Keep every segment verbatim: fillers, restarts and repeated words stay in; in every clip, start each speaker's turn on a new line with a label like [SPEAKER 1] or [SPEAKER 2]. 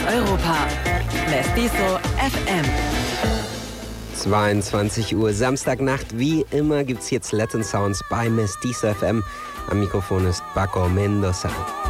[SPEAKER 1] Europa. Mestizo F M.
[SPEAKER 2] zweiundzwanzig Uhr Samstagnacht. Wie immer gibt's jetzt Latin Sounds bei Mestizo F M. Am Mikrofon ist Paco Mendoza.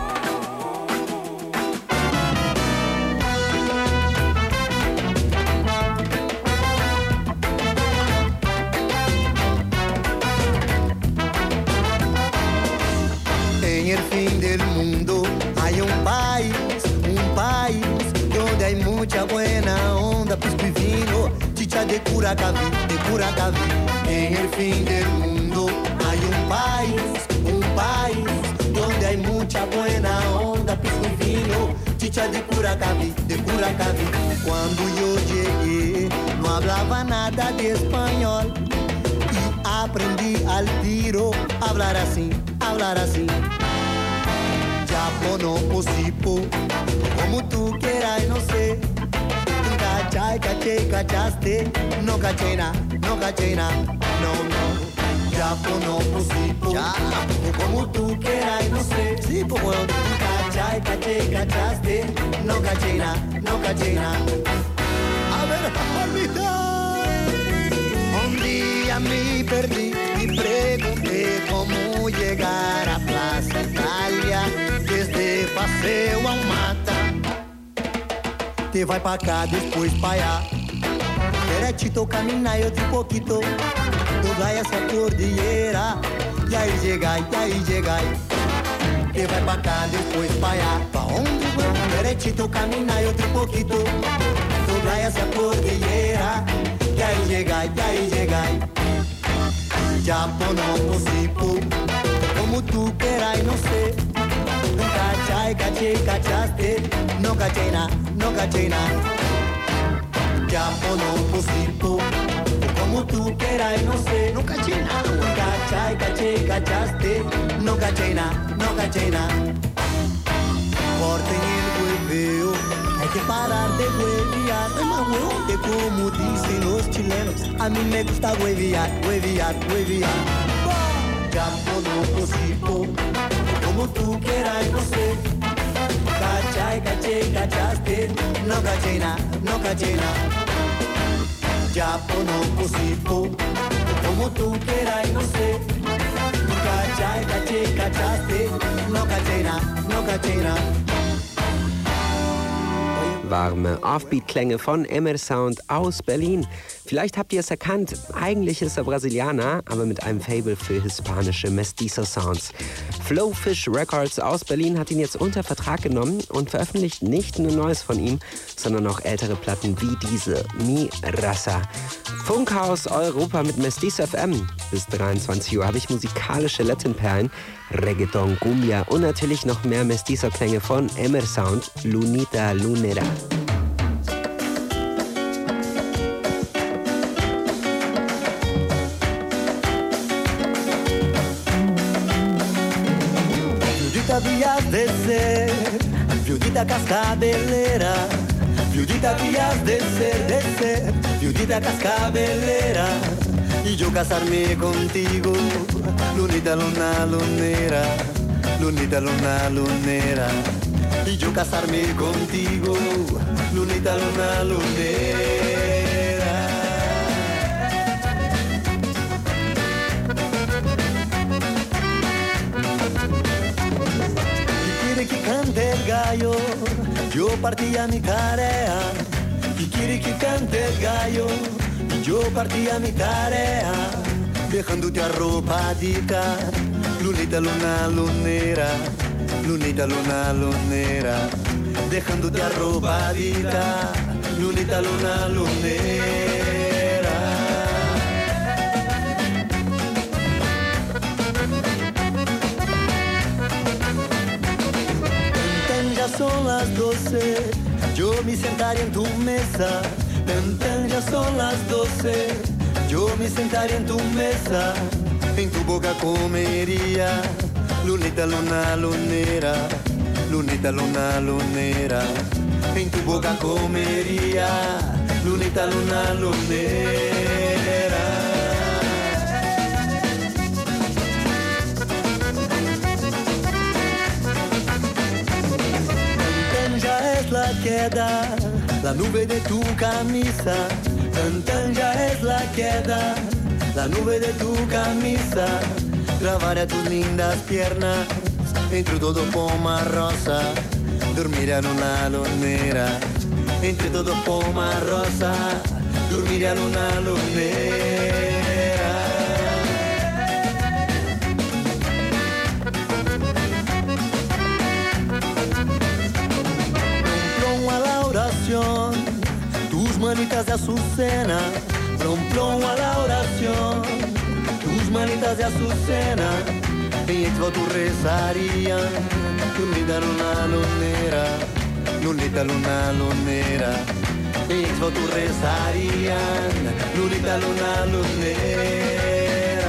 [SPEAKER 3] En el fin del mundo hay un país, un país donde hay mucha buena onda, pisco y vino, chicha de Curacaví, de Curacaví. En el fin del mundo hay un país, un país donde hay mucha buena onda, pisco y vino, chicha de Curacaví, de Curacaví. Cuando yo llegué no hablaba nada de español y aprendí al tiro a hablar así, hablar así. Chapo no posipo, como tú quieras, no sé. Cachai, caché, cachaste, no caché na, no caché na, no, no. Chapo no posipo, como tú quieras, no sé. Sí, pues bueno, cachai, caché, cachaste, no caché na, no caché na. A ver, olvidar. Un día me perdí y pregunté cómo llegar a Plaza Italia desde Paseo a Mata. Te vai pra cá, depois pra allá. Derechito caminar outro poquito. Toda essa cordilheira. E aí chegai, e aí chegai. Te vai pra cá, depois pra allá. Pa onde vai? Derechito caminar outro poquito. Toda essa cordilheira. E aí chegai, e aí chegai. Chapo no posipo, como tú quieras, no sé. Cachai, caché, cachaste, no caché na, no caché na. Chapo no posipo, como tú quieras, no sé. No caché na. Cachai, caché, cachaste, no caché na, no caché na. Corten el hueveo, hay que parar de huevear. Es más huevo de como dicen los chilenos. A mí me gusta huevear, huevear, huevear. Chapo no posipo, como tú quieras, no sé. Cachai, caché, cachaste, no caché na, no caché na. Chapo no posipo, como tú quieras, no sé. Cachai, caché, cachaste, no caché na, no caché na.
[SPEAKER 2] Warme Offbeat-Klänge von Emersound aus Berlin. Vielleicht habt ihr es erkannt, eigentlich ist er Brasilianer, aber mit einem Faible für hispanische Mestizo-Sounds. Flowfish Records aus Berlin hat ihn jetzt unter Vertrag genommen und veröffentlicht nicht nur Neues von ihm, sondern auch ältere Platten wie diese, Mi Raza. Funkhaus Europa mit Mestizo F M. Bis dreiundzwanzig Uhr habe ich musikalische Latin-Perlen, Reggaeton, Cumbia und natürlich noch mehr Mestizo-Klänge von Emersound, Lunita Lunera.
[SPEAKER 3] Vias de ser, viudita cascabelera, viudita vías de ser, de ser, viudita cascabelera, y yo casarme contigo, lunita luna lunera, lunita luna lunera, y yo casarme contigo, lunita luna lunera. Que cante el gallo, yo partía mi tarea. Y quiere que cante el gallo, yo partía mi tarea. Dejándote arropadita, lunita luna lunera, lunita luna lunera. Dejándote arropadita, lunita luna lunera. Son las doce, yo me sentaré en tu mesa. Ven, ven, ya son las doce, yo me sentaré en tu mesa. En tu boca comería, lunita luna lunera, lunita luna lunera. En tu boca comería, lunita luna lunera. la que queda, la nube de tu camisa, tan tan ya es la queda, la nube de tu camisa, grabaré tus lindas piernas, entre todo poma rosa, dormiré en una lunera, entre todo poma rosa, dormiré en una lunera. Tus manitas de azucena, plom plom a la oración. Tus manitas de azucena, en tu rezaría. Lunita luna lunera, lunita luna lunera. En tu rezaría, lunita luna lunera.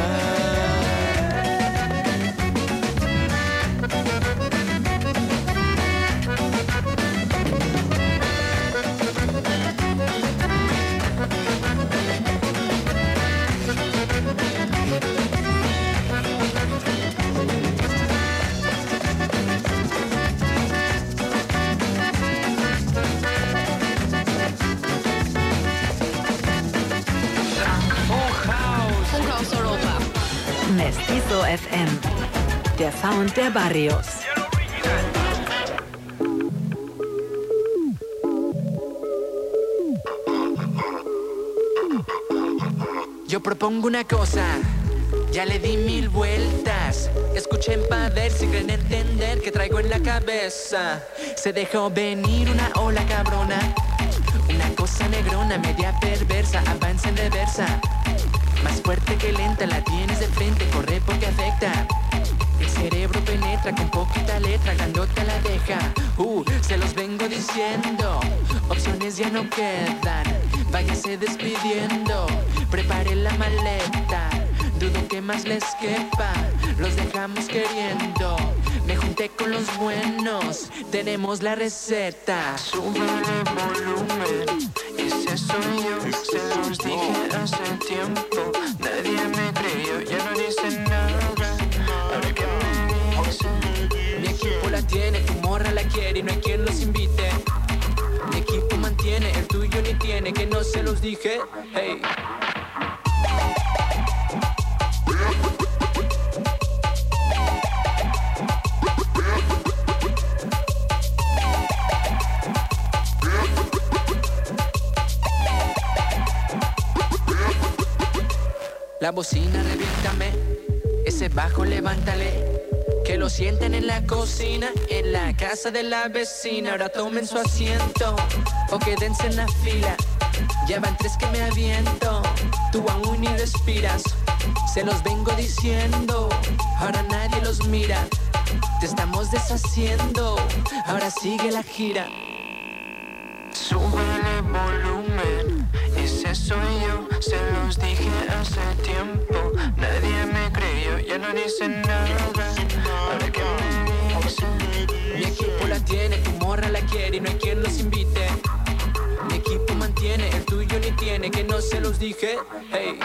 [SPEAKER 1] Mestizo F M, der Sound der Barrios.
[SPEAKER 4] Yo propongo una cosa, ya le di mil vueltas. Escuchen pa' ver si creen entender que traigo en la cabeza. Se dejó venir una ola cabrona, una cosa negrona, media perversa, avanza en reversa. Más fuerte que lenta, la tienes de frente, corre porque afecta. El cerebro penetra con poquita letra, grandota la deja. Uh, se los vengo diciendo, opciones ya no quedan. Váyase despidiendo, prepare la maleta. Dudo que más les quepa, los dejamos queriendo. Me junté con los buenos, tenemos la receta.
[SPEAKER 5] Súbele volumen, ese soy yo. Se los dije hace tiempo, nadie me creyó, ya no dicen nada. Ahora que me dicen,
[SPEAKER 4] mi equipo la tiene, tu morra la quiere y no hay quien los invite. Mi equipo mantiene, el tuyo ni tiene, que no se los dije. Hey. La bocina reviéntame, ese bajo levántale. Que lo sienten en la cocina, en la casa de la vecina. Ahora tomen su asiento o quédense en la fila. Ya van tres que me aviento, tú aún ni respiras. Se los vengo diciendo, ahora nadie los mira. Te estamos deshaciendo, ahora sigue la gira.
[SPEAKER 5] súbele volumen, ese soy yo. Se los dije hace tiempo, nadie me creyó, ya no dicen nada. Ahora que me dicen,
[SPEAKER 4] mi equipo la tiene, tu morra la quiere y no hay quien los invite. Mi equipo mantiene, el tuyo ni tiene, que no se los dije. Hey.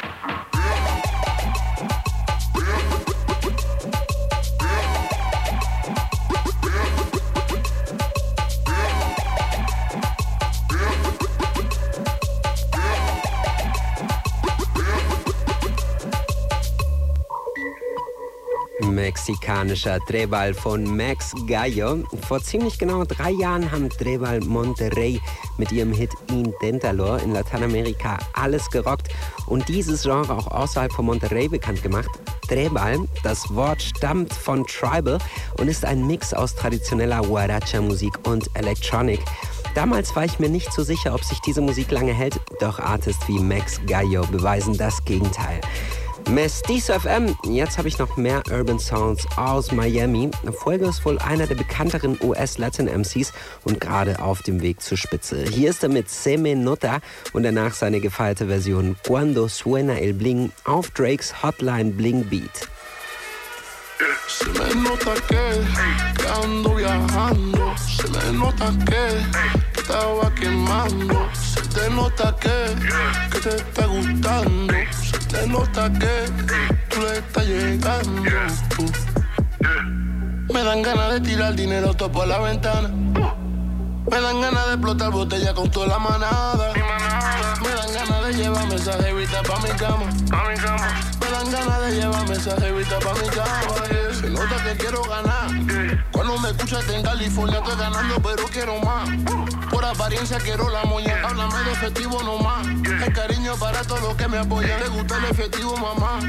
[SPEAKER 2] Mexikanischer Drehball von Max Gallo. Vor ziemlich genau drei Jahren haben Drehball Monterrey mit ihrem Hit Intentalor in Lateinamerika alles gerockt und dieses Genre auch außerhalb von Monterrey bekannt gemacht. Drehball, das Wort stammt von Tribal und ist ein Mix aus traditioneller Huaracha-Musik und Electronic. Damals war ich mir nicht so sicher, ob sich diese Musik lange hält, doch Artists wie Max Gallo beweisen das Gegenteil. Mestizo F M, jetzt habe ich noch mehr Urban Sounds aus Miami. Fuego ist wohl einer der bekannteren U S-Latin-M Cs und gerade auf dem Weg zur Spitze. Hier ist er mit Se Me Nota und danach seine gefeierte Version Cuando Suena El Bling auf Drakes Hotline Bling Beat.
[SPEAKER 6] Se me nota que, que ando viajando. Se me nota que, que estaba quemando. Se te nota que, que te está gustando. Se te nota que tú le estás llegando. Me dan ganas de tirar dinero todo por la ventana. Me dan ganas de explotar botella con toda la manada. Mi manada. Me dan ganas de llevarme esa jevita pa' mi cama. Pa' mi cama. Me dan ganas de llevarme esa jevita pa' mi cama. Yeah. Se nota que quiero ganar. Yeah. Cuando me escuchas en California estoy ganando pero quiero más. Por apariencia quiero la moña. Yeah. Háblame de efectivo nomás. Yeah. El cariño para todos los que me apoyan. Le gusta el efectivo, mamá.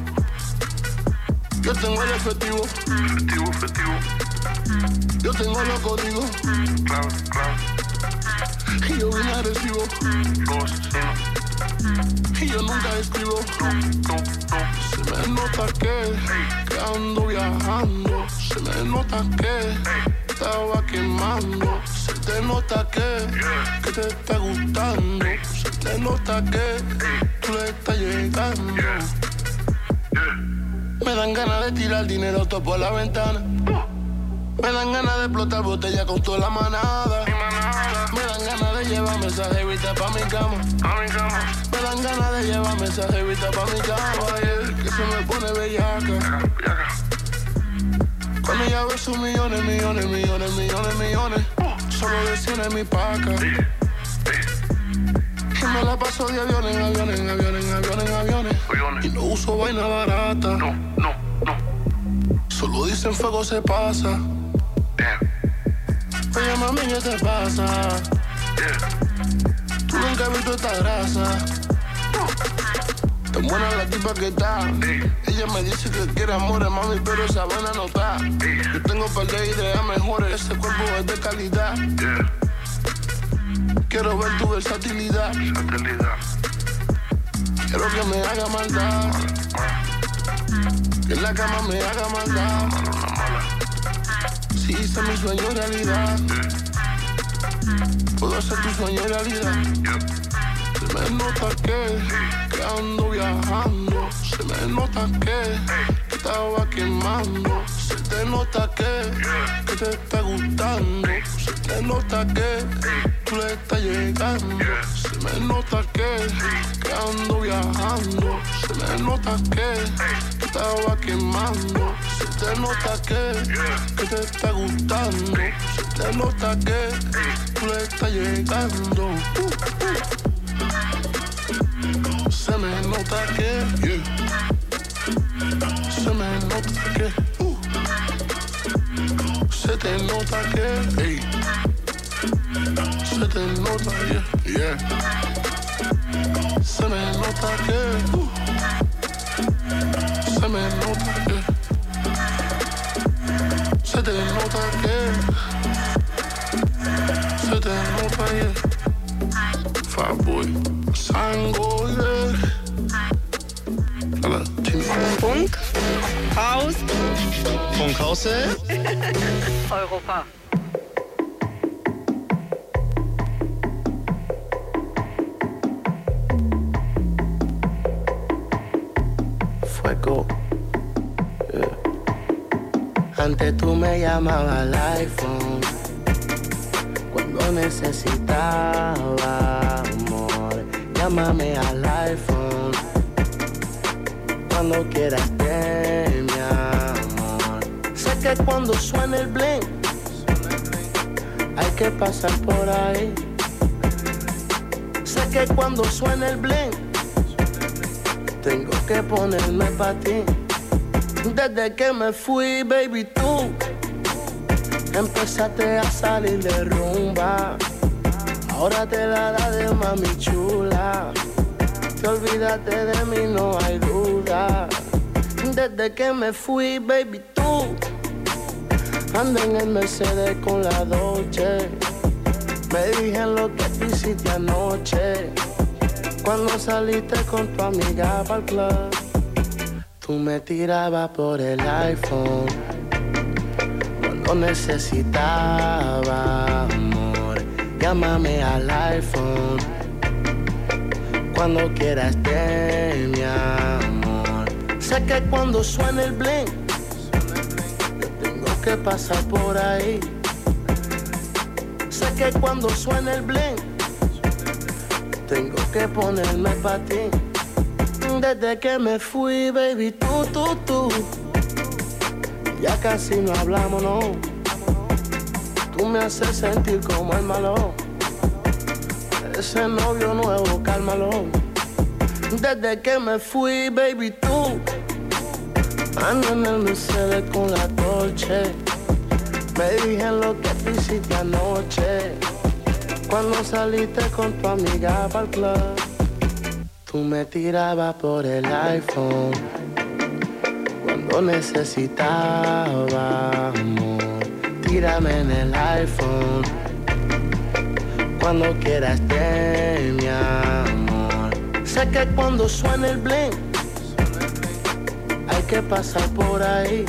[SPEAKER 6] Yo tengo el efectivo. Efectivo, efectivo. Yo tengo los códigos. Claro, claro. Y yo vine agresivo. Los, sí. Y yo nunca escribo. No, no, no. Se me nota que, que ando viajando. Se me nota que estaba quemando. Se te nota que, que te está gustando. Se te nota que tú le estás llegando. Me dan ganas de tirar dinero todo por la ventana. Me dan ganas de explotar botella con toda la manada. Mi manada. Me dan ganas de llevarme esa jevita pa' mi cama. Pa' mi cama. Me dan ganas de llevarme esa jevita pa' mi cama. Yeah. Que se me pone bellaca. Cuando ella ve sus millones, millones, millones, millones, millones. Solo de cien en mi paca. Y me la paso de aviones en aviones, en aviones, en aviones, en aviones. Y no uso vaina barata. No, no, no. Solo dicen fuego se pasa. Oye, mami, ¿qué te pasa? Yeah. Tú nunca has visto esta grasa. Tan buena la tipa que está. Yeah. Ella me dice que quiere amores, mami, pero esa buena no está. Yeah. Yo tengo par de ideas mejores. Ese cuerpo es de calidad. Yeah. Quiero ver tu versatilidad. Versatilidad. Quiero que me haga maldad. Que en la cama me haga maldad. Si hice mi sueño realidad, puedo hacer tu sueño realidad. Se me nota que, que ando viajando. Se me nota que, que estaba quemando. Se te nota que, que te está gustando. Se te nota que tú le estás llegando. Se me nota que, que ando viajando. Se me nota que, que estaba quemando. Se te nota que, que te está gustando. Se te nota que tú le estás llegando. Se me nota que, yeah. Se me nota que, uh. Se te nota que, hey. Se te nota, yeah, yeah. Se me nota que, uh. Se me nota que, se te nota que, se te nota, yeah. Fatboy, Sango, yeah.
[SPEAKER 7] Funk, Haus,
[SPEAKER 8] Funkhause,
[SPEAKER 7] Europa.
[SPEAKER 3] Fuego. Yeah. Antes tú me llamabas al iPhone cuando necesitaba amor. Llámame al iPhone cuando quieras de mi amor. Sé que cuando suena el bling hay que pasar por ahí. Sé que cuando suena el bling tengo que ponerme pa' ti. Desde que me fui, baby, tú empezaste a salir de rumba. Ahora te la da de mami chula. Te olvidaste de mí, no hay duda. Desde que me fui, baby, tú ando en el Mercedes con la Dolce. Me dijeron lo que tú hiciste anoche cuando saliste con tu amiga pa'l club. Tú me tirabas por el iPhone cuando necesitaba amor. Llámame al iPhone cuando quieras de mi amor. Sé que cuando suena el bling yo tengo que pasar por ahí. Sé que cuando suena el bling tengo que ponerme pa' ti. Desde que me fui, baby, tú, tú, tú ya casi no hablamos, no.
[SPEAKER 6] Tú me haces sentir como el malo. Ese novio nuevo, cálmalo. Desde que me fui, baby, tú ando en el Mercedes con la Dolce. Me dije lo que tú hiciste anoche cuando saliste con tu amiga pa'l club. Tú me tirabas por el iPhone cuando necesitaba amor. Tírame en el iPhone cuando quieras de mi amor. Sé que cuando suena el bling hay que pasar por ahí.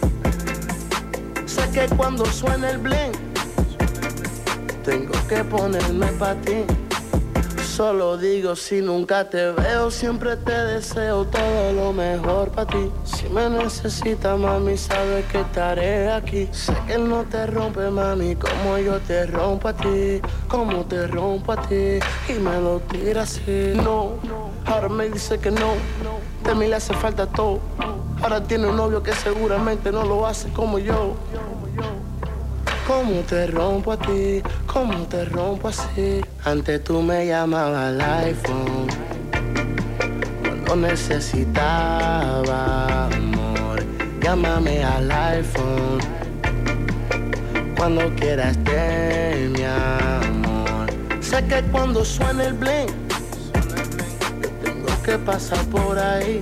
[SPEAKER 6] Sé que cuando suena el bling tengo que ponerme pa' ti. Solo digo si nunca te veo, siempre te deseo todo lo mejor pa' ti. Si me necesitas, mami, sabes que estaré aquí. Sé que él no te rompe, mami, como yo te rompo a ti. Como te rompo a ti y me lo tira así. No, ahora me dice que no, de mí le hace falta todo. Ahora tiene un novio que seguramente no lo hace como yo. Como te rompo a ti, como te rompo así. Antes tú me llamabas al iPhone cuando necesitaba amor. Llámame al iPhone cuando quieras de mi amor. Sé que cuando suena el bling tengo que pasar por ahí.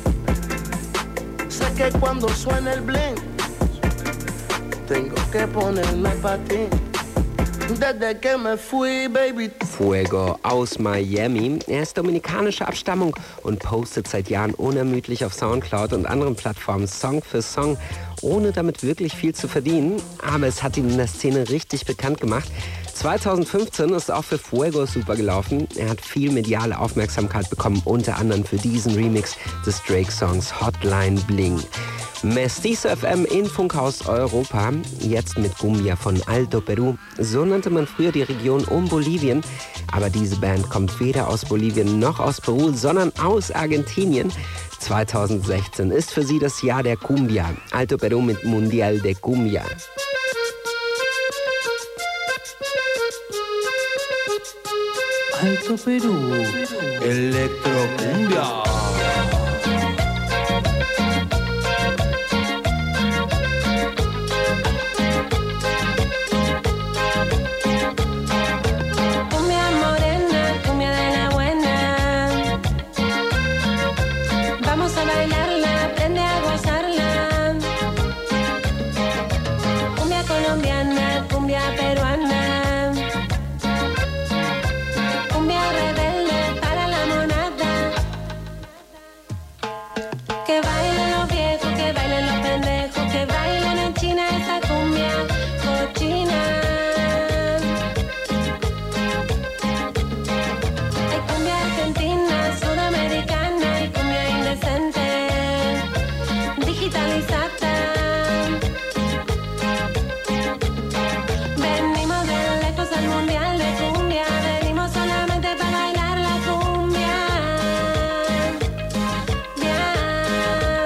[SPEAKER 6] Sé que cuando suena el bling tengo que ponerme pa' ti. Desde que me fui, baby.
[SPEAKER 2] Fuego aus Miami. Er ist dominikanischer Abstammung und postet seit Jahren unermüdlich auf Soundcloud und anderen Plattformen Song für Song, ohne damit wirklich viel zu verdienen. Aber es hat ihn in der Szene richtig bekannt gemacht. zweitausendfünfzehn ist auch für Fuego super gelaufen. Er hat viel mediale Aufmerksamkeit bekommen, unter anderem für diesen Remix des Drake-Songs Hotline Bling. Mestizo F M in Funkhaus Europa, jetzt mit Cumbia von Alto Perú. So nannte man früher die Region um Bolivien. Aber diese Band kommt weder aus Bolivien noch aus Peru, sondern aus Argentinien. zweitausendsechzehn ist für sie das Jahr der Cumbia. Alto Perú mit Mundial de Cumbia.
[SPEAKER 9] Alto Perú, Electrocumbia.
[SPEAKER 10] Bailar la cumbia, yeah.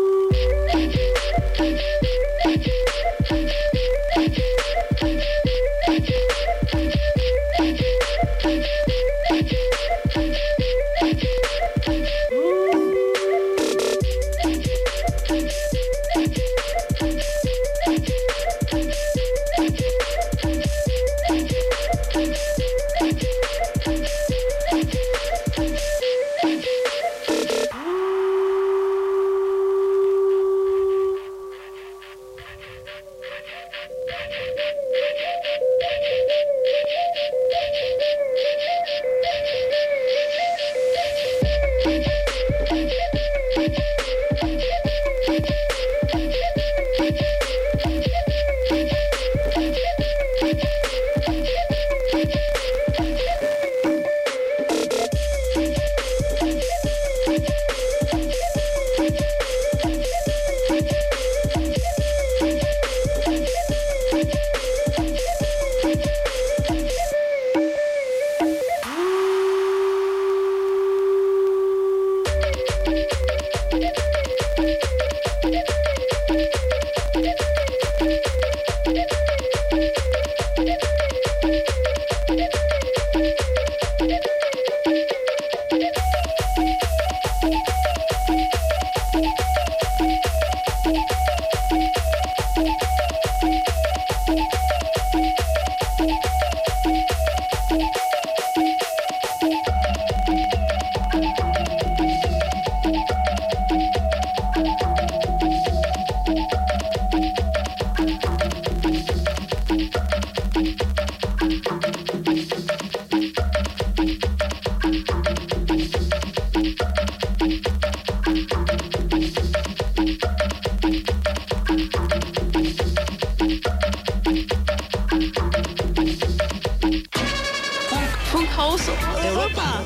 [SPEAKER 11] Europa.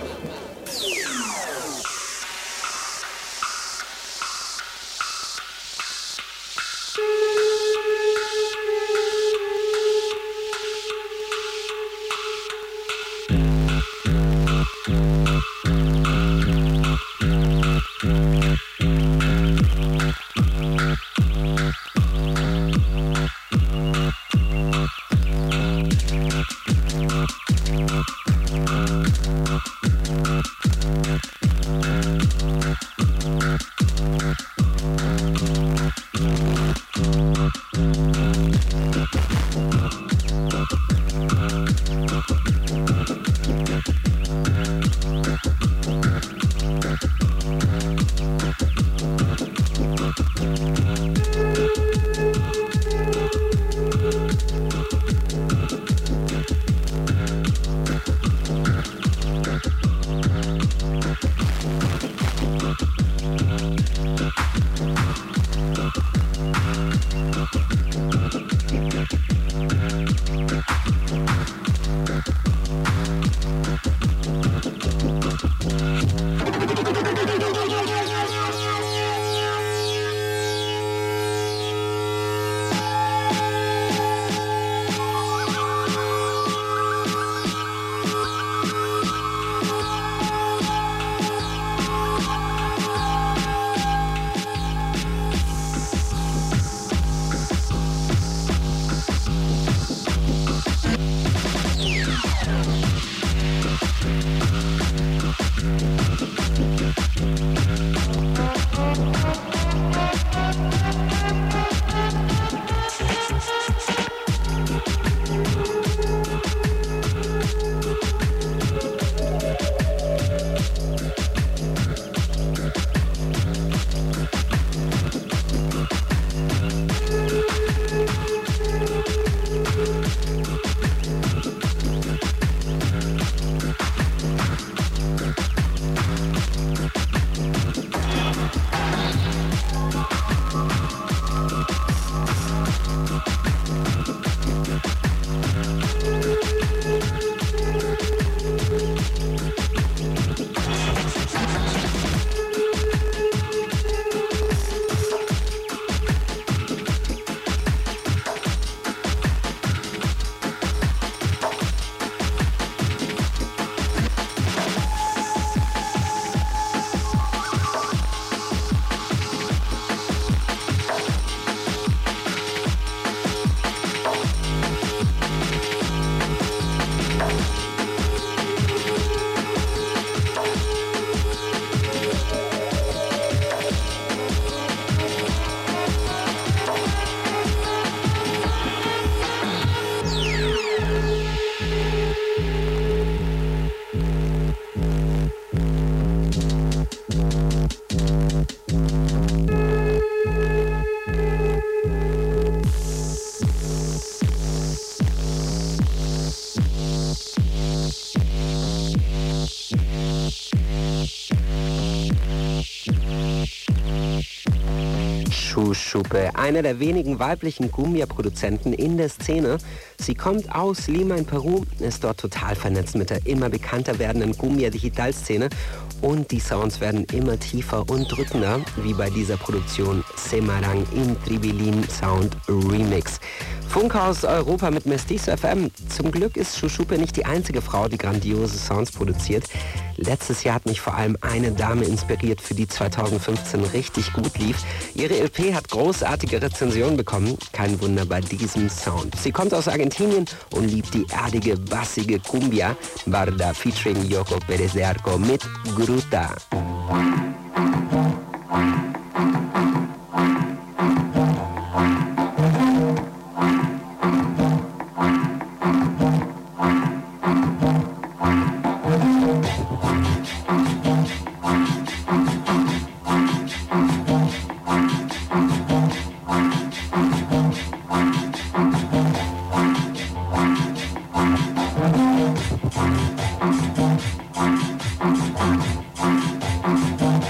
[SPEAKER 2] Shushupe, einer der wenigen weiblichen Cumbia-Produzenten in der Szene. Sie kommt aus Lima in Peru, ist dort total vernetzt mit der immer bekannter werdenden Cumbia-Digital-Szene und die Sounds werden immer tiefer und drückender, wie bei dieser Produktion Semarang im Tribilin Sound Remix. Funkhaus Europa mit Mestizo F M. Zum Glück ist Shushupe nicht die einzige Frau, die grandiose Sounds produziert. Letztes Jahr hat mich vor allem eine Dame inspiriert, für die zweitausendfünfzehn richtig gut lief. Ihre L P hat großartige Rezensionen bekommen. Kein Wunder bei diesem Sound. Sie kommt aus Argentinien und liebt die erdige, bassige Cumbia. Barda featuring Yoko Pérez de Arco mit Gruta.
[SPEAKER 12] Thank you.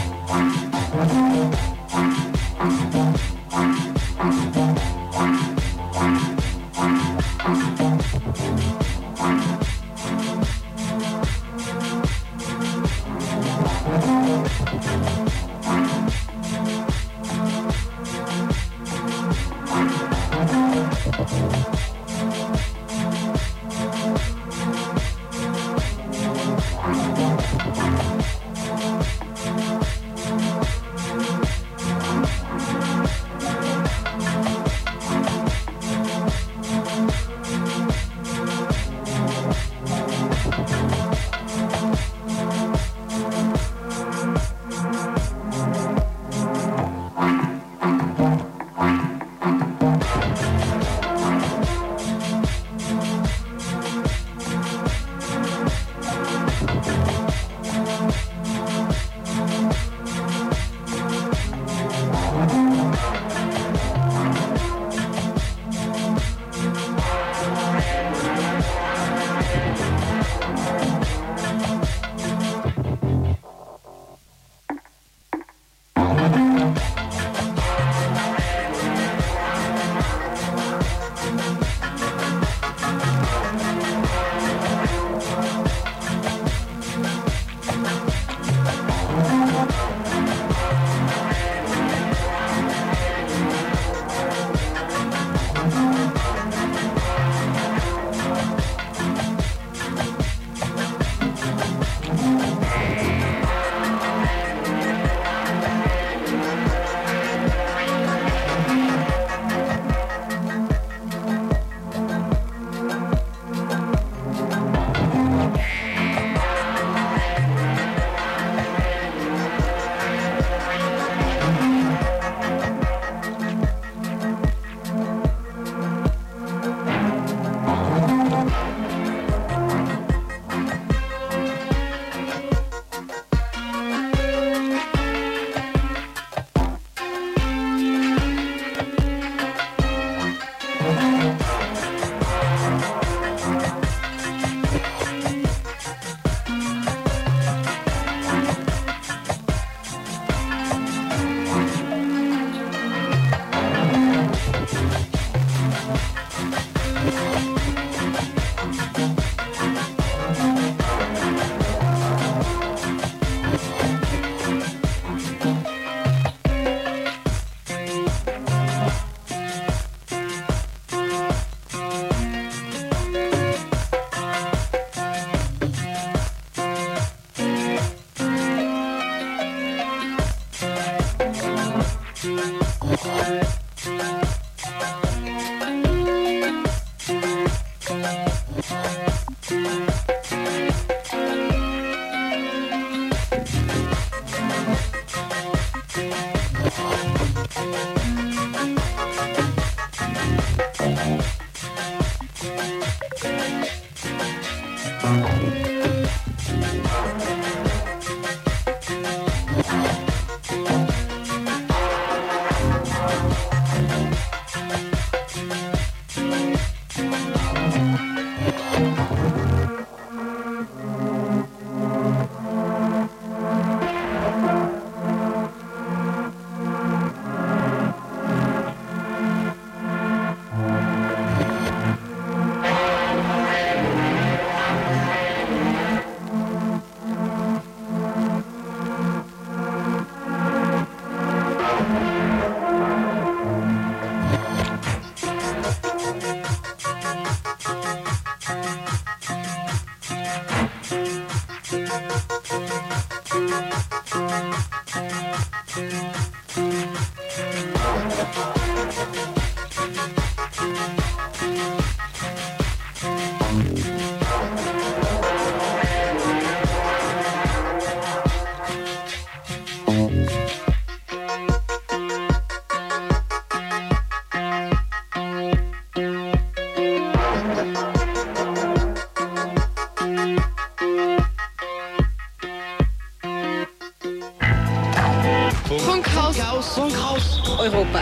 [SPEAKER 7] Funkhaus. Funkhaus. Europa.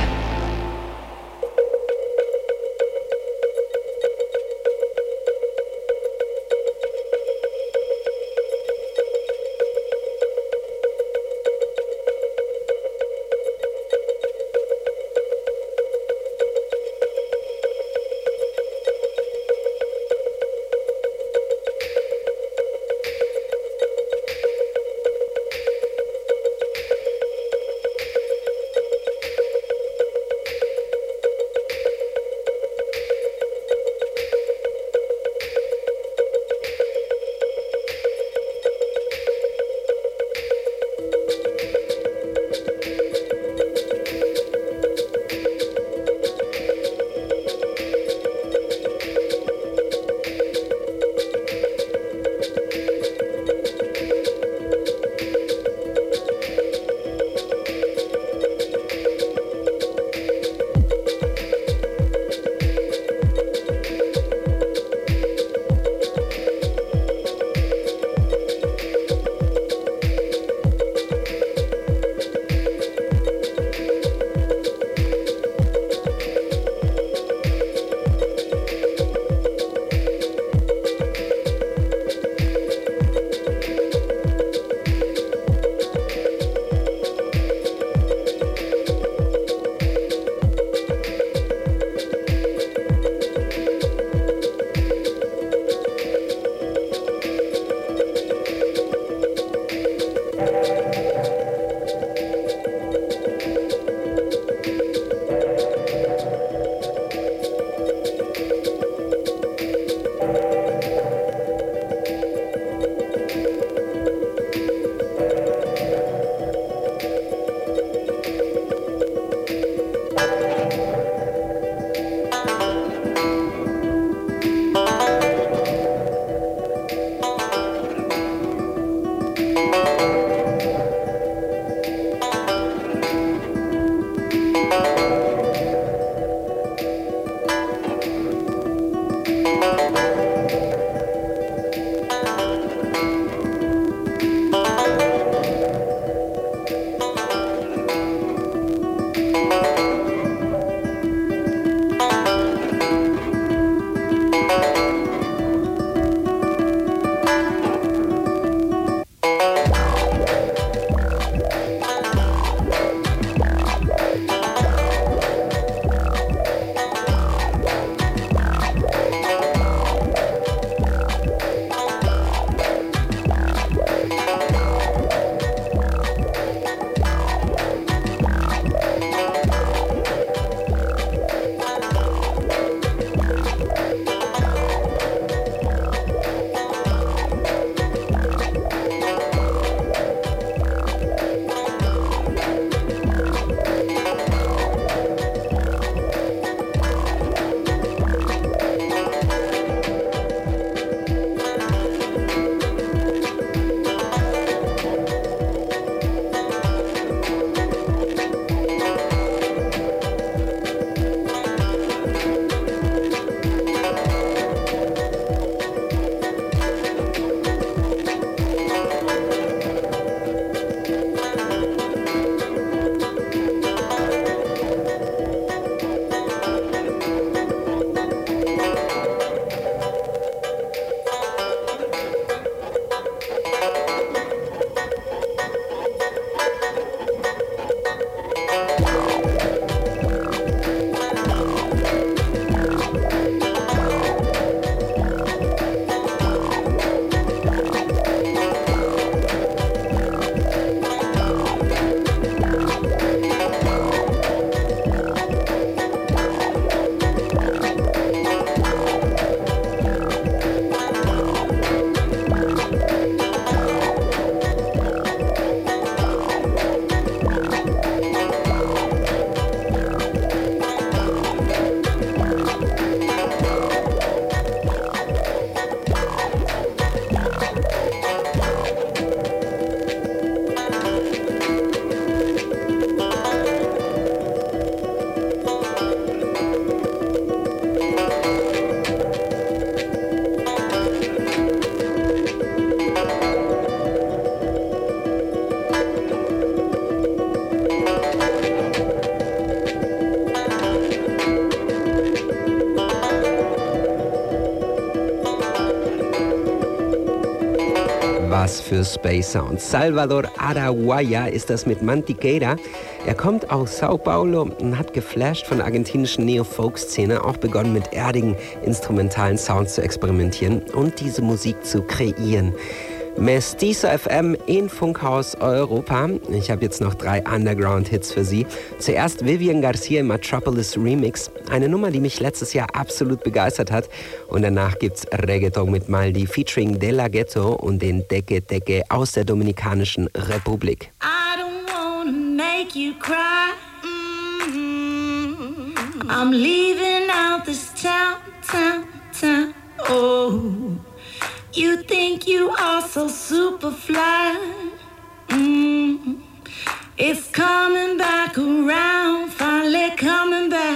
[SPEAKER 2] Was für Space Sounds. Salvador Araguaya ist das mit Mantiqueira. Er kommt aus Sao Paulo und hat geflasht von der argentinischen Neo-Folk-Szene, auch begonnen mit erdigen instrumentalen Sounds zu experimentieren und diese Musik zu kreieren. Mestizo F M in Funkhaus Europa. Ich habe jetzt noch drei Underground-Hits für Sie. Zuerst Vivian Garcia im Metropolis Remix. Eine Nummer, die mich letztes Jahr absolut begeistert hat. Und danach gibt's Reggaeton mit Maldi featuring De La Ghetto und den Teque Teque aus der Dominikanischen Republik.
[SPEAKER 11] I don't wanna make you cry. Mm-hmm. I'm leaving out this town, town, town. Oh. You think you are so super fly. Mm. It's coming back around, finally coming back.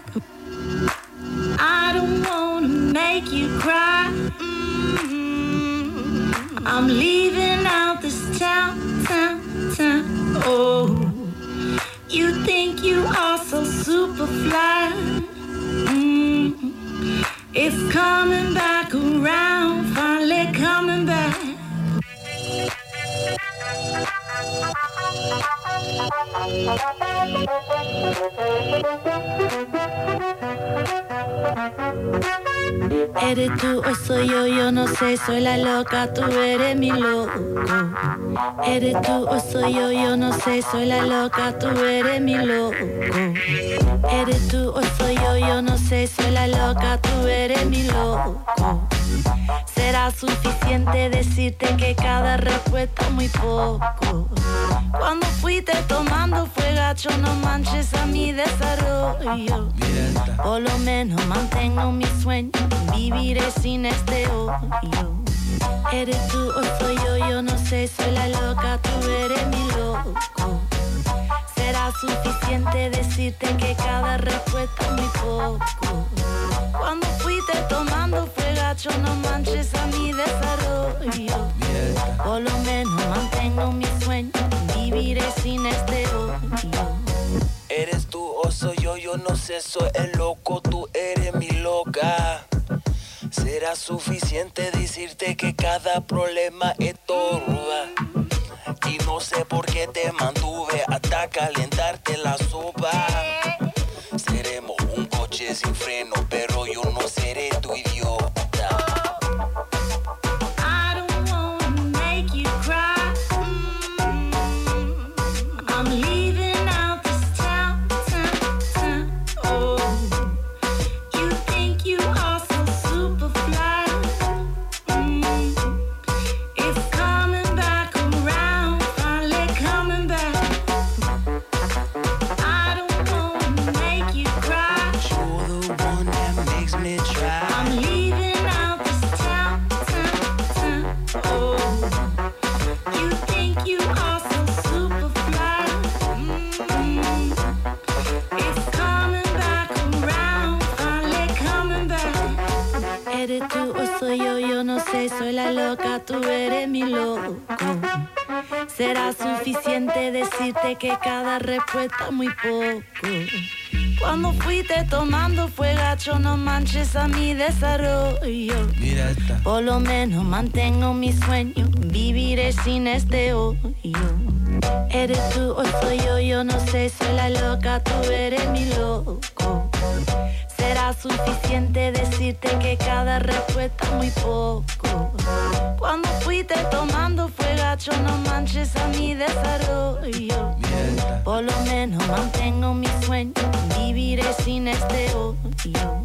[SPEAKER 11] I don't wanna make you cry. Mm. I'm leaving out this town, town, town. Oh, you think you are so super fly. Mm. It's coming back around, finally coming back. Eres tú o soy yo, yo no sé, soy la loca, tú eres mi loco. Eres tú o soy yo, yo no sé, soy la loca, tú eres mi loco. Eres tú o soy yo, yo no sé, soy la loca, tú eres mi loco. Será suficiente decirte que cada respuesta es muy poco. Cuando fuiste tomando fue gacho, no manches a mi desarrollo. Por lo menos mantengo mi sueño, viviré sin este odio. Eres tú o soy yo, yo no sé, soy la loca, tú eres mi loco. Será suficiente decirte que cada respuesta es muy poco. Cuando fuiste tomando fue gacho, no manches a mi desarrollo. Por lo menos mantengo mi sueño, viviré sin este odio.
[SPEAKER 12] Eres tú o soy yo, yo no sé, soy el loco, tú eres mi loca. Será suficiente decirte que cada problema es torruda. Y no sé por qué te mantuve hasta calentarte la sopa. Seremos un coche sin freno, pero yo no seré tu idiota.
[SPEAKER 11] I don't wanna make you cry. Mm-hmm. I'm leaving out this town, town, town. Oh, you think you are so super fly. Mm-hmm. It's coming back around, finally coming back. I don't wanna make you cry.
[SPEAKER 12] You're the one that makes me try.
[SPEAKER 11] I'm leaving out this town, town, town. Oh, you think you are so super fly. Mm-hmm. It's coming back around, finally coming back. Eres tú o soy yo, yo no sé, soy la loca, tú eres mi loco. Será suficiente decirte que cada respuesta es muy poco. Cuando fuiste tomando fue gacho, no manches a mi desarrollo.
[SPEAKER 12] Mira esta.
[SPEAKER 11] Por lo menos mantengo mi sueño, viviré sin este odio. Eres tú o soy yo, yo no sé, soy la loca, tú eres mi loco. Será suficiente decirte que cada respuesta es muy poco. Cuando fuiste tomando fue gacho, no manches a mi desarrollo. Por lo menos mantengo mi sueño, viviré sin este odio.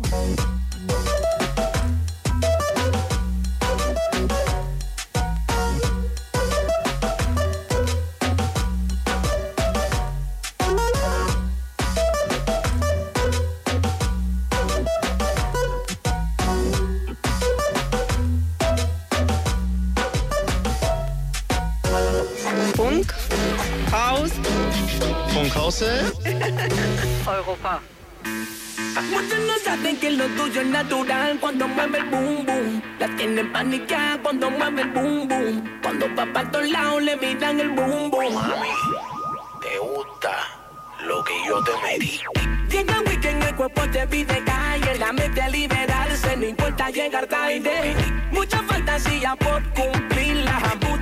[SPEAKER 7] Funk, Haus,
[SPEAKER 8] Funkhaus
[SPEAKER 7] Europa.
[SPEAKER 13] Muchos no saben que lo tuyo es natural cuando mueve el boom boom. La tienen paniqueada cuando mueve el boom boom. Cuando va para todos lados le miran el boom boom.
[SPEAKER 12] Mami, te gusta lo que yo te metí.
[SPEAKER 13] Llega el weekend, el cuerpo te pide calle. La mente a liberarse, no importa llegar tarde. Mucha fantasía por cumplirla.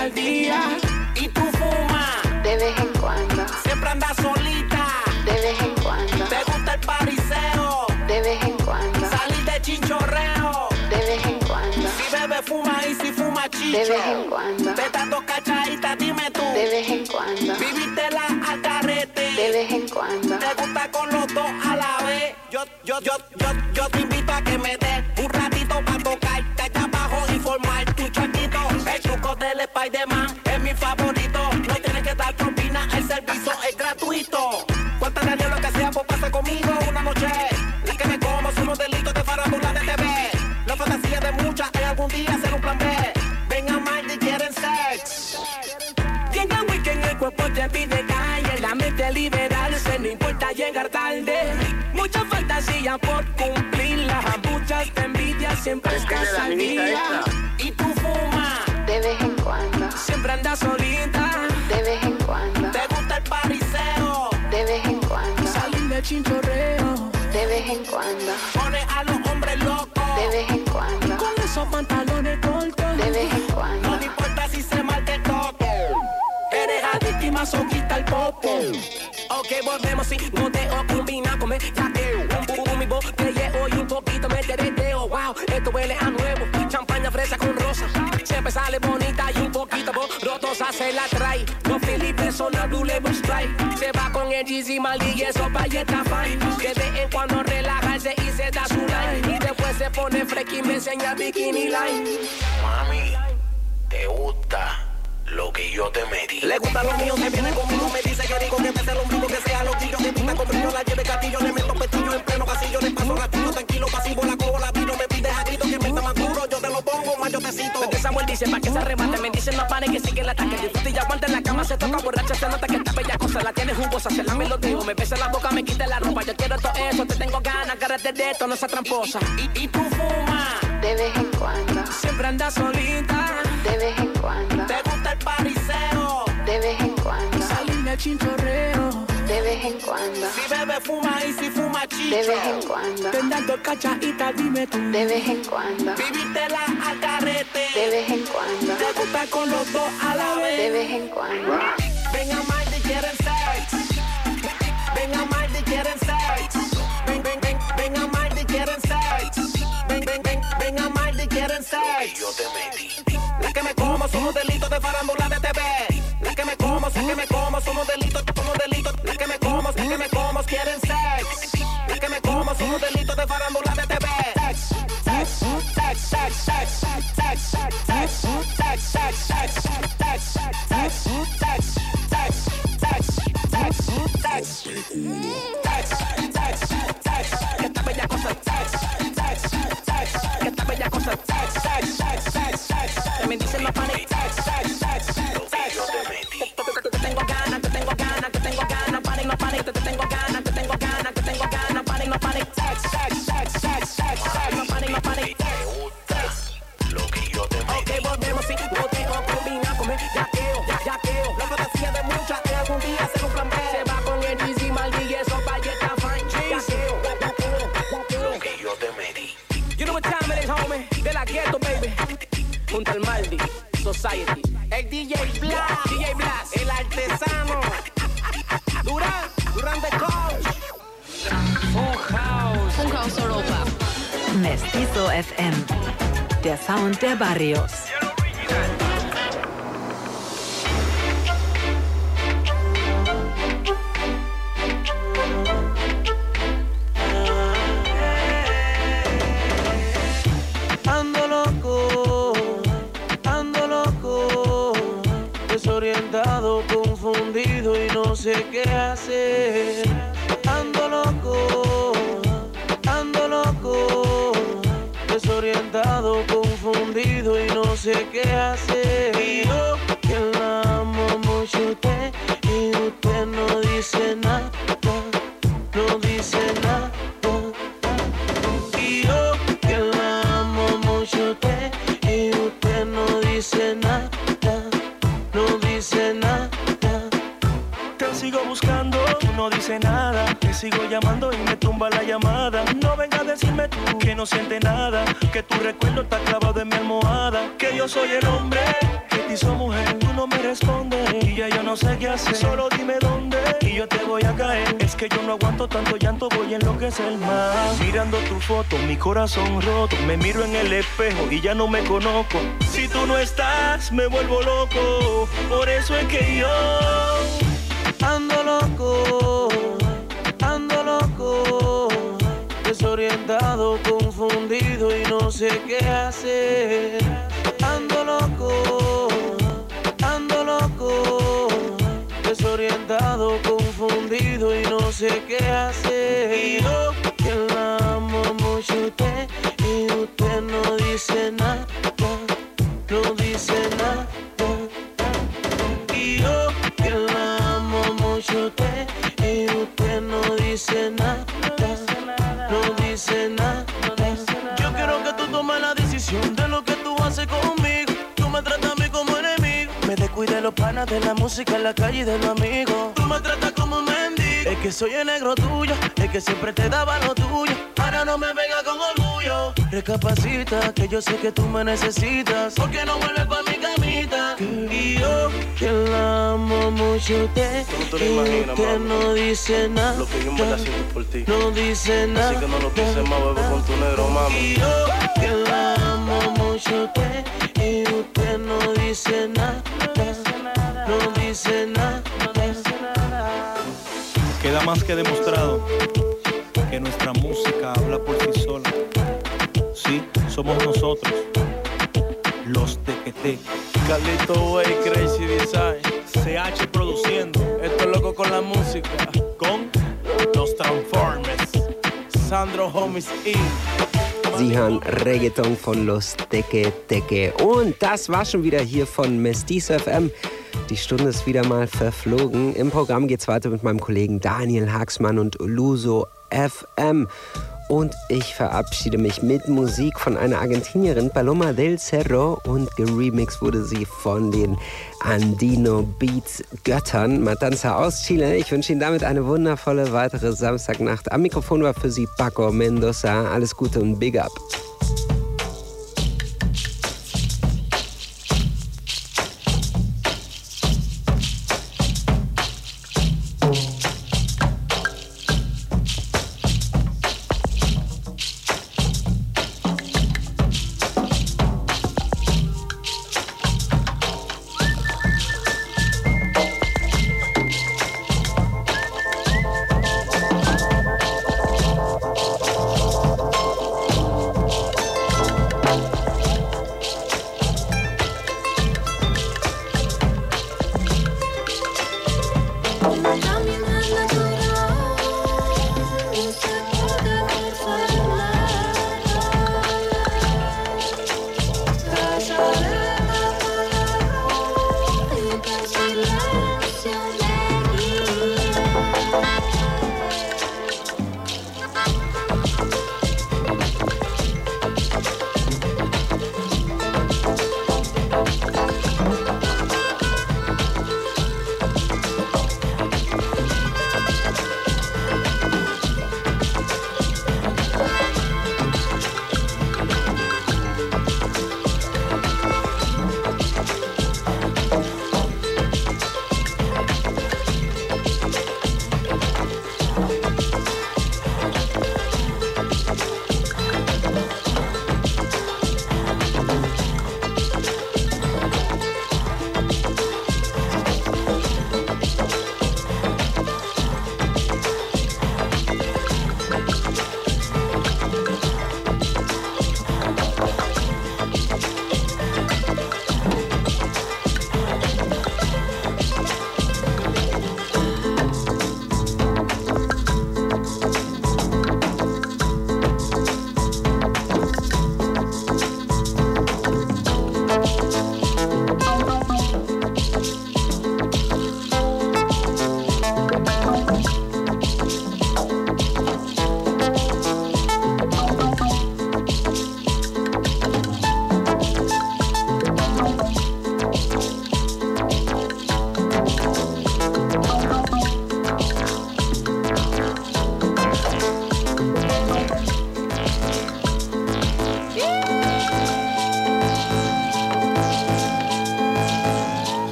[SPEAKER 13] al día. Y tú fumas
[SPEAKER 11] de vez en cuando,
[SPEAKER 13] siempre andas solita
[SPEAKER 11] de vez en cuando,
[SPEAKER 13] te gusta el pariseo
[SPEAKER 11] de vez en cuando,
[SPEAKER 13] salir de chinchorreo
[SPEAKER 11] de vez en cuando,
[SPEAKER 13] si bebe fuma y si fuma chicho,
[SPEAKER 11] de vez en cuando,
[SPEAKER 13] de tanto cachadita dime tú,
[SPEAKER 11] de vez en cuando,
[SPEAKER 13] vivítela al carrete,
[SPEAKER 11] de vez en cuando,
[SPEAKER 13] te gusta con los dos a la vez. Yo, yo, yo, yo, yo te invito a que me des un ratito pa' tocarte allá abajo y formar tu charquito. El truco del Spider-Man es mi favorito. No tienes que dar propina, el servicio es gratuito. Cuéntale a Dios lo que sea, pues pasa conmigo una noche. La que me como son los delitos de farándula de T V. La fantasía de muchas es algún día hacer un plan B. Ven a Maldi, quieren sex. Llega el weekend, el cuerpo te pide calle. La mente liberarse, no importa llegar tarde. Muchas fantasías por cumplirlas. Muchas te envidias, siempre estás al día. Y tú fumas
[SPEAKER 11] de vez en cuando,
[SPEAKER 13] siempre andas solita
[SPEAKER 11] de vez en cuando,
[SPEAKER 13] te gusta el pariseo
[SPEAKER 11] de vez en cuando,
[SPEAKER 13] salir de chinchorreo
[SPEAKER 11] de vez en cuando,
[SPEAKER 13] pone a los hombres locos
[SPEAKER 11] de vez en cuando,
[SPEAKER 13] con esos pantalones cortos
[SPEAKER 11] de vez en cuando,
[SPEAKER 13] no te importa si se marca el toque. Eres adicta y masoquista el popo. Ok, volvemos sin goteo, combina con yaqueo. Un boom, mi voz, que llevo y un poquito me tereteo. Wow, esto huele a nuevo. Champaña fresa con rosa. Siempre sale bonita y un poquito rotosa se la trae. Los Felipe son la Blue Label Strike. Se va con el G Z Maldi y eso pa' y está fine. De vez en cuando relajarse y se da su line. Y después se pone fresca y me enseña bikini line.
[SPEAKER 12] Mami, ¿te gusta lo que yo te metí?
[SPEAKER 13] Le gusta lo mío, se viene conmigo, me dice que rico, que me el ombligo, que sea loquillo, que pinta con brillo, la lleve gatillo, le meto pestillo en pleno pasillo, le paso gatillo, tranquilo, pasivo, la cojo, la tiro, me pides a grito, que me está más duro, yo te lo pongo, más yo te cito. Porque Samuel dice, pa' que se arrebate, me dice no pare, que sigue el ataque, disfrute y aguante en la cama, se toca borracha, se nota que esta bella cosa la tiene jugosa, se la melodeo, me besa la boca, me quita la ropa, yo quiero todo eso, te tengo ganas, agárrate de esto, no seas tramposa. Y, y tú fumas
[SPEAKER 11] de vez en cuando,
[SPEAKER 13] siempre andas solita
[SPEAKER 11] de vez en cuando,
[SPEAKER 13] te gusta el pariseo
[SPEAKER 11] de vez en cuando,
[SPEAKER 13] salir de chinchorreo
[SPEAKER 11] de vez en cuando,
[SPEAKER 13] si bebe fuma y si fuma chicho,
[SPEAKER 11] de vez en cuando,
[SPEAKER 13] te dando cachadita dime tú,
[SPEAKER 11] de vez en cuando,
[SPEAKER 13] vivítela al carrete,
[SPEAKER 11] de vez en cuando,
[SPEAKER 13] te gusta con los dos a la vez,
[SPEAKER 11] de vez en cuando,
[SPEAKER 13] ven a Maldi, quieren sex, ven a Maldi, quieren sex, ven, ven, ven, ven a Maldi, quieren sex, ven, ven, ven, ven a Maldi, quieren sex.
[SPEAKER 12] Yo te metí.
[SPEAKER 13] La que me como son los delitos de farándula de T V. La que me como, la que me como son los delitos, son los delitos. La que me como, la que me como quieren sex. La que me como son los delitos de farándula de T V. Sex, sex, sex, sex, sex, sex, sex, sex, sex, sex, sex, sex, sex, sex, sex, sex, sex, sex, sex, sex, que esta bella cosa, sex, sex, sex, que esta bella cosa, sex, sex, sex, sex, sex, que me dicen no pare, sex, sex, sex, sex, te tengo ganas, te tengo ganas, te tengo ganas, pare, no pare, te tengo ganas, te tengo ganas, te tengo ganas, pare, no pare, sex, sex, sex, sex, sex, no pare, no pare,
[SPEAKER 12] te gusta lo que yo te metí.
[SPEAKER 13] Ok, volvemos sin goteo, combina con yaqueo, yaqueo, la fantasía de muchas es algún día hacer un plan B. Se va con el G Z Maldi y eso pa' está fine, yaqueo,
[SPEAKER 12] Lo que yo te metí.
[SPEAKER 13] you know what time it is, homie, de la ghetto, baby, junto al Maldi Society, el D J Blas, D J Blas, el artesano, Durán, Durán de Coach, Funkhaus,
[SPEAKER 1] Funkhaus Europa. Mestizo F M, der Sound der Barrios.
[SPEAKER 14] Ando loco, ando loco, desorientado, confundido y no sé qué hacer. Ando loco, ando loco, desorientado, confundido y no sé qué hacer. Y yo que la amo mucho a usted y usted no dice nada, no dice nada. Y yo que la amo mucho a usted y usted no dice nada, no dice nada.
[SPEAKER 15] Te sigo buscando, tú no dices nada. Te sigo llamando y me tumba la llamada. No venga a decirme tú que no siente nada, que tu recuerdo está clavado en mi almohada. Que yo soy el hombre que te hizo mujer, tú no me respondes y ya yo no sé qué hacer. Solo dime dónde y yo te voy a caer. Es que yo no aguanto tanto llanto, voy a enloquecer más. Mirando tu foto, mi corazón roto, me miro en el espejo y ya no me conozco. Si tú no estás, me vuelvo loco. Por eso es que yo
[SPEAKER 14] ando loco, ando loco, desorientado, confundido y no sé qué hacer. Ando loco, ando loco, desorientado, confundido y no sé qué hacer. Y yo que la amo mucho a usted y usted no dice nada, no dice nada. Y yo que la amo mucho a usted y usted no dice nada, no dice nada. Yo quiero que tú tomes la decisión de lo que tú haces conmigo. Tú me tratas a mí como enemigo, me descuide los panas de la música en la calle y de los amigos. Tú me tratas como un mendigo, es que soy el negro tuyo, es que siempre te daba lo tuyo. Ahora no me venga con orgullo, recapacita que yo sé que tú me necesitas. ¿Por qué no vuelves pa' mi camita? Y yo que la amo mucho a usted
[SPEAKER 15] tú no te lo imaginas,
[SPEAKER 14] y usted
[SPEAKER 15] mami,
[SPEAKER 14] no dice nada,
[SPEAKER 15] lo que yo me la siento por ti.
[SPEAKER 14] No dice nada,
[SPEAKER 15] así que no lo pienses más, bebé, con tu negro, mami.
[SPEAKER 14] Y yo que la amo mucho a usted y usted no dice nada, no dice nada.
[SPEAKER 15] Queda más que demostrado que nuestra música habla por sí sola. Sí, somos nosotros, los Tequeteque.
[SPEAKER 14] Carlito Way, Crazy Design,
[SPEAKER 15] C H produciendo.
[SPEAKER 14] Esto es loco con la música,
[SPEAKER 15] con los Transformers.
[SPEAKER 14] Sandro Homies E.
[SPEAKER 2] Sie hören Reggaeton von Los Teke Teke. Und das war schon wieder hier von Mestizo F M. Die Stunde ist wieder mal verflogen. Im Programm geht's weiter mit meinem Kollegen Daniel Haxmann und Luso F M. Und ich verabschiede mich mit Musik von einer Argentinierin, Paloma del Cerro, und geremixed wurde sie von den Andino Beats Göttern, Matanza aus Chile. Ich wünsche Ihnen damit eine wundervolle weitere Samstagnacht. Am Mikrofon war für Sie Paco Mendoza. Alles Gute und Big Up.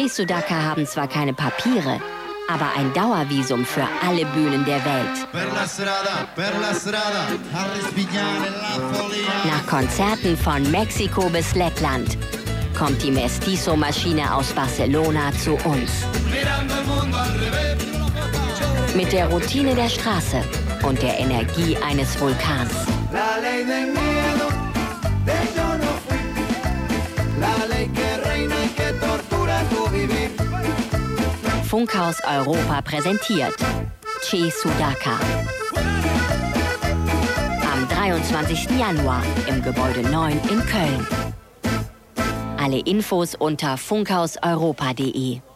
[SPEAKER 16] Che Sudaka haben zwar keine Papiere, aber ein Dauervisum für alle Bühnen der Welt. Nach Konzerten von Mexiko bis Lettland kommt die Mestizo-Maschine aus Barcelona zu uns. Mit der Routine der Straße und der Energie eines Vulkans. Funkhaus Europa präsentiert Che Sudaka. Am dreiundzwanzigsten Januar im Gebäude neun in Köln. Alle Infos unter funkhauseuropa punkt de.